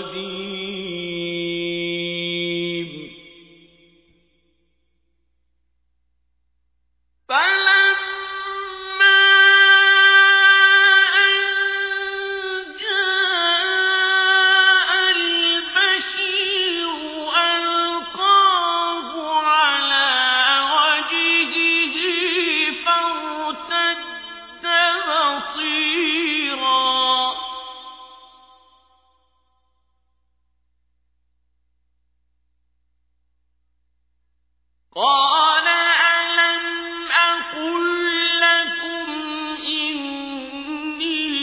قديم قال ألم أقل لكم إني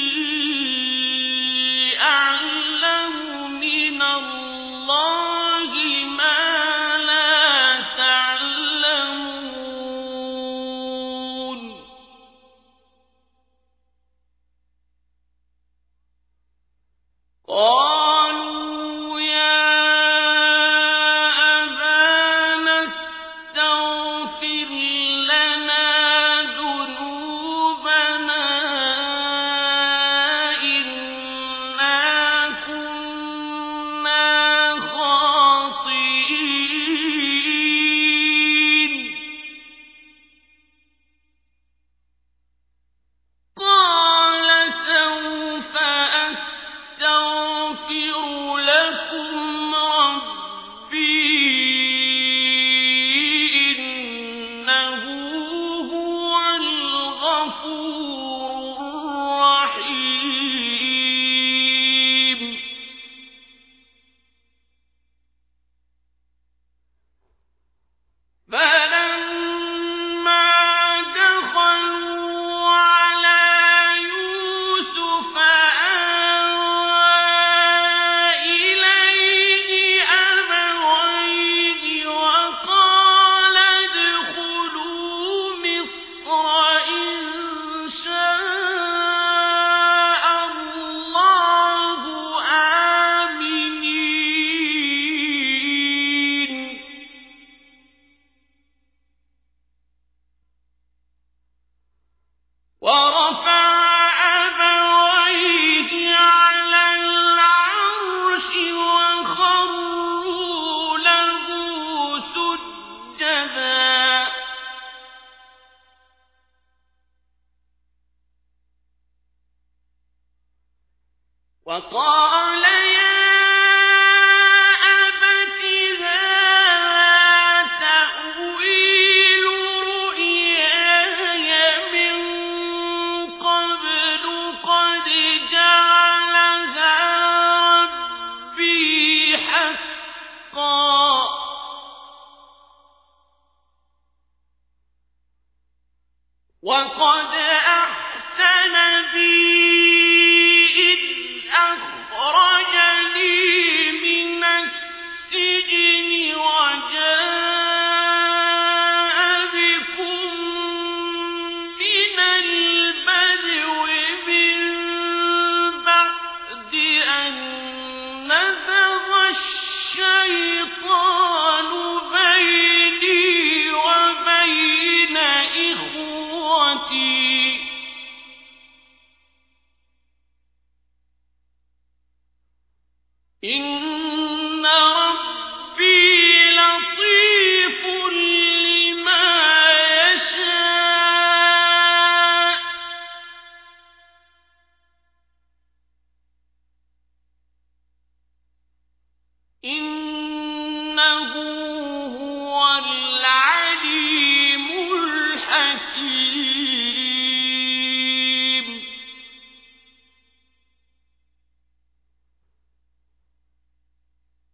أعلم من الله ما لا تعلمون قالوا يا أبانا استغفر لنا ذنوبنا إنا كنا خاطئين قال سوف أستغفر لكم ربي إنه هو الغفور الرحيم فلما دخلوا على يوسف آوى إليه أبويه وقال ادخلوا مصر إن شاء الله آمنين ورفع أبويه على العرش وخروا له سجدا وقال يا أبت هذا تأويل رؤياي من قبل قد جعلها ربي حقا وقد أحسن بي إذ أخرجني من السجن وجاء بكم من البدو من بعد أن نزغ الشيطان بيني وبين إخوتي إن